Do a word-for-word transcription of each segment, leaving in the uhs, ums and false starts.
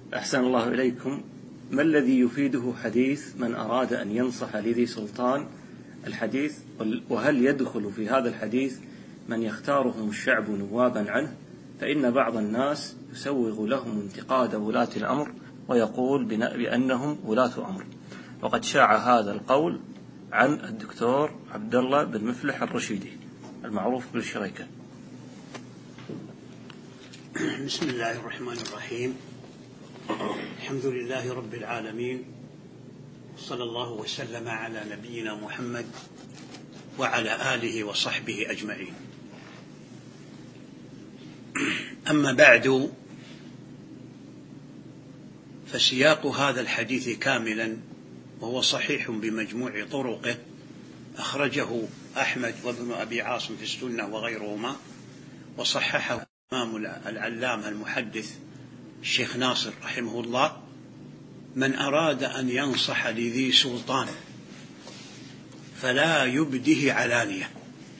أحسن الله إليكم. ما الذي يفيده حديث من أراد أن ينصح لذي سلطان الحديث؟ وهل يدخل في هذا الحديث من يختارهم الشعب نوابا عنه؟ فإن بعض الناس يسوغ لهم انتقاد ولاة الأمر ويقول بأنهم ولاة أمر، وقد شاع هذا القول عن الدكتور عبد الله بن مفلح الرشيدي المعروف بالشريكة. بسم الله الرحمن الرحيم. الحمد لله رب العالمين، صلى الله وسلم على نبينا محمد وعلى آله وصحبه أجمعين. أما بعد، فسياق هذا الحديث كاملا وهو صحيح بمجموع طرقه، أخرجه أحمد وابن أبي عاصم في السنة وغيرهما، وصححه الإمام العلامة المحدث الشيخ ناصر رحمه الله. من أراد أن ينصح لذي سلطان فلا يبده علانية،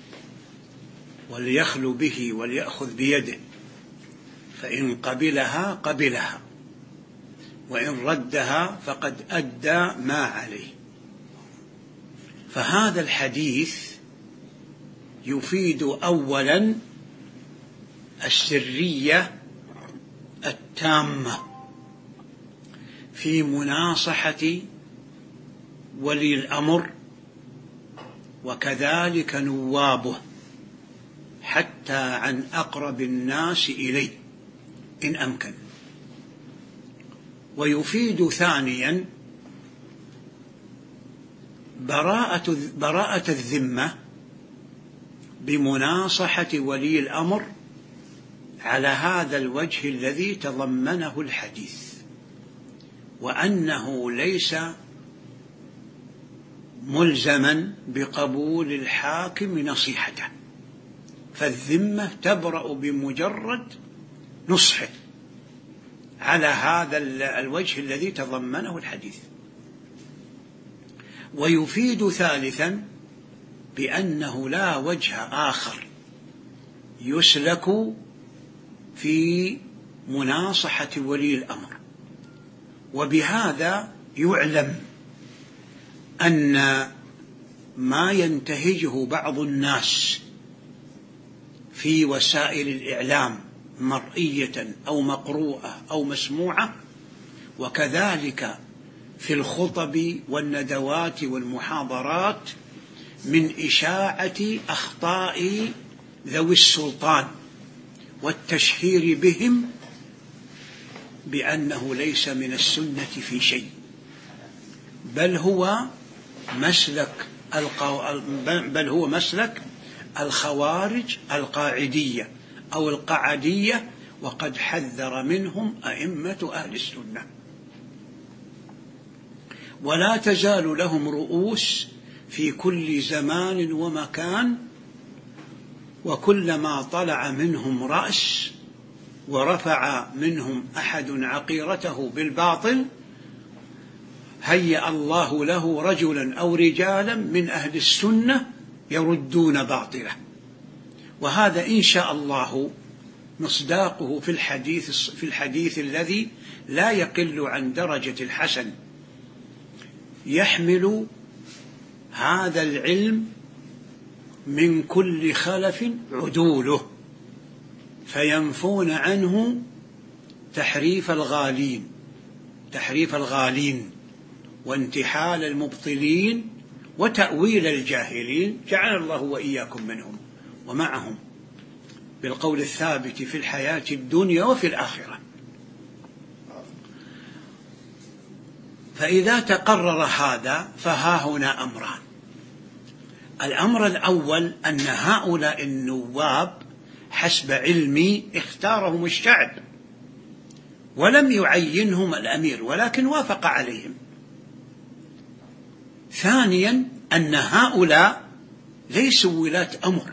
وليخلو به وليأخذ بيده، فإن قبلها قبلها، وإن ردها فقد أدى ما عليه. فهذا الحديث يفيد أولا السرية التامة في مناصحة ولي الأمر وكذلك نوابه، حتى عن أقرب الناس إليه إن أمكن. ويفيد ثانيا براءة براءة الذمة بمناصحة ولي الأمر على هذا الوجه الذي تضمنه الحديث، وأنه ليس ملزما بقبول الحاكم نصيحته، فالذمة تبرأ بمجرد نصحه على هذا الوجه الذي تضمنه الحديث. ويفيد ثالثا بأنه لا وجه آخر يسلك في مناصحة ولي الأمر. وبهذا يعلم أن ما ينتهجه بعض الناس في وسائل الإعلام مرئية أو مقروءة أو مسموعة، وكذلك في الخطب والندوات والمحاضرات، من إشاعة أخطاء ذوي السلطان والتشهير بهم بأنه ليس من السنة في شيء، بل هو مسلك القو... بل هو مسلك الخوارج القاعدية أو القعدية، وقد حذر منهم أئمة أهل السنة. ولا تزال لهم رؤوس في كل زمان ومكان، وكلما طلع منهم رأس ورفع منهم أحد عقيرته بالباطل هيأ الله له رجلا أو رجالا من أهل السنة يردون باطله. وهذا إن شاء الله مصداقه في الحديث في الحديث الذي لا يقل عن درجة الحسن، يحمل هذا العلم من كل خلف عدوله، فينفون عنه تحريف الغالين تحريف الغالين وانتحال المبطلين وتأويل الجاهلين، جعل الله وإياكم منهم ومعهم بالقول الثابت في الحياة الدنيا وفي الآخرة. فإذا تقرر هذا فها هنا أمران. الأمر الأول أن هؤلاء النواب حسب علمي اختارهم الشعب ولم يعينهم الأمير، ولكن وافق عليهم. ثانيا أن هؤلاء ليسوا ولاة أمر،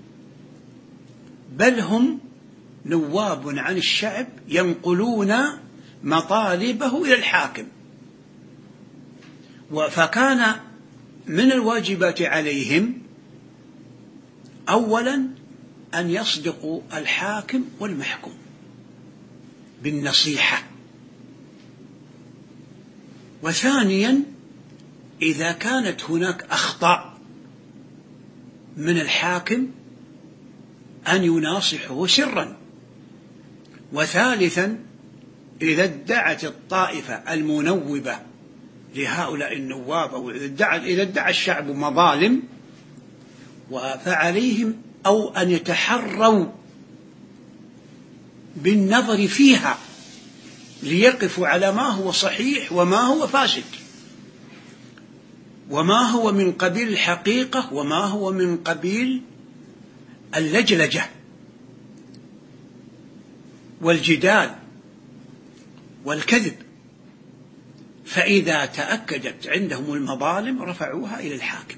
بل هم نواب عن الشعب ينقلون مطالبه إلى الحاكم. فكان من الواجبات عليهم أولا أن يصدقوا الحاكم والمحكوم بالنصيحة وثانيا إذا كانت هناك أخطاء من الحاكم أن يناصحه سرا. وثالثا إذا ادعت الطائفة المنوبة لهؤلاء النواب أو إذا ادعى, إذا ادعى الشعب مظالم فعليهم أو أن يتحروا بالنظر فيها ليقفوا على ما هو صحيح وما هو فاسد، وما هو من قبيل الحقيقة وما هو من قبيل اللجلجة والجدال والكذب. فإذا تأكدت عندهم المظالم رفعوها إلى الحاكم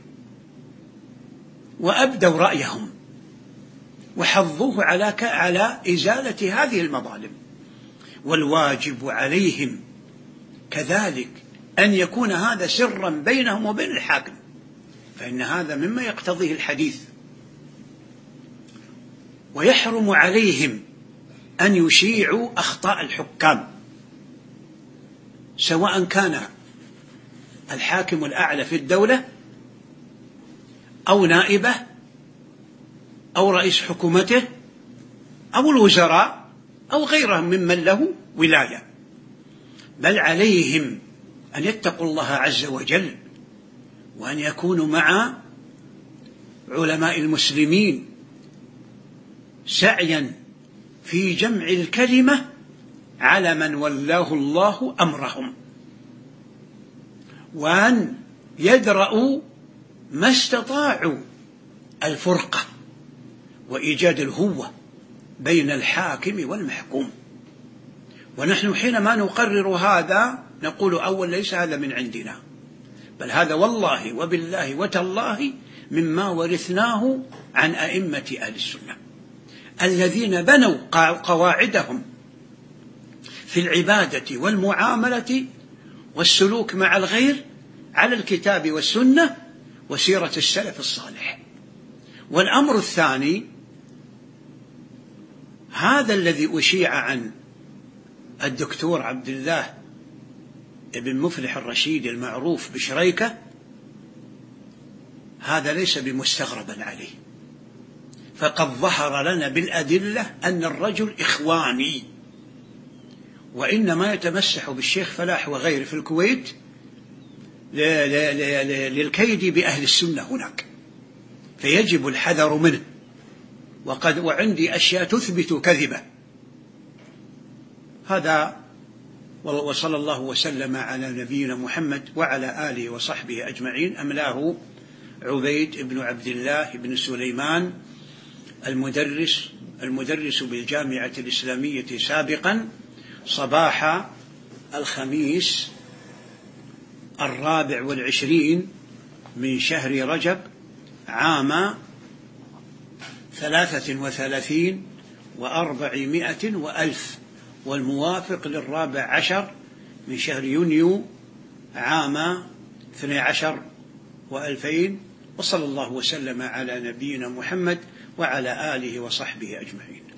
وأبدوا رأيهم وحضوه على على إزالة هذه المظالم. والواجب عليهم كذلك أن يكون هذا سرا بينهم وبين الحاكم، فإن هذا مما يقتضيه الحديث. ويحرم عليهم أن يشيعوا أخطاء الحكام، سواء كان الحاكم الأعلى في الدولة أو نائبه أو رئيس حكومته أو الوزراء أو غيرهم ممن له ولاية، بل عليهم أن يتقوا الله عز وجل وأن يكونوا مع علماء المسلمين سعيا في جمع الكلمة على من ولاه الله أمرهم، وأن يدرأوا ما استطاعوا الفرقة وإيجاد الهوة بين الحاكم والمحكوم. ونحن حينما نقرر هذا نقول أول ليس هذا من عندنا، بل هذا والله وبالله وتالله مما ورثناه عن أئمة أهل السنة الذين بنوا قواعدهم في العبادة والمعاملة والسلوك مع الغير على الكتاب والسنة وسيرة السلف الصالح. والأمر الثاني هذا الذي أشيع عن الدكتور عبد الله بن مفلح الرشيد المعروف بشريكة، هذا ليس بمستغرب عليه، فقد ظهر لنا بالأدلة أن الرجل إخواني، وإنما يتمسح بالشيخ فلاح وغيره في الكويت للكيد بأهل السنة هناك، فيجب الحذر منه. وقد وعندي أشياء تثبت كذبه. هذا وصلى الله وسلم على نبينا محمد وعلى آله وصحبه أجمعين. أملاه عبيد بن عبد الله بن سليمان المدرس المدرس بالجامعة الإسلامية سابقا، صباح الخميس الرابع والعشرين من شهر رجب عام ثلاثة وثلاثين وأربعمائة وألف، والموافق للرابع عشر من شهر يونيو عام اثني عشر وألفين. وصلى الله وسلم على نبينا محمد وعلى آله وصحبه أجمعين.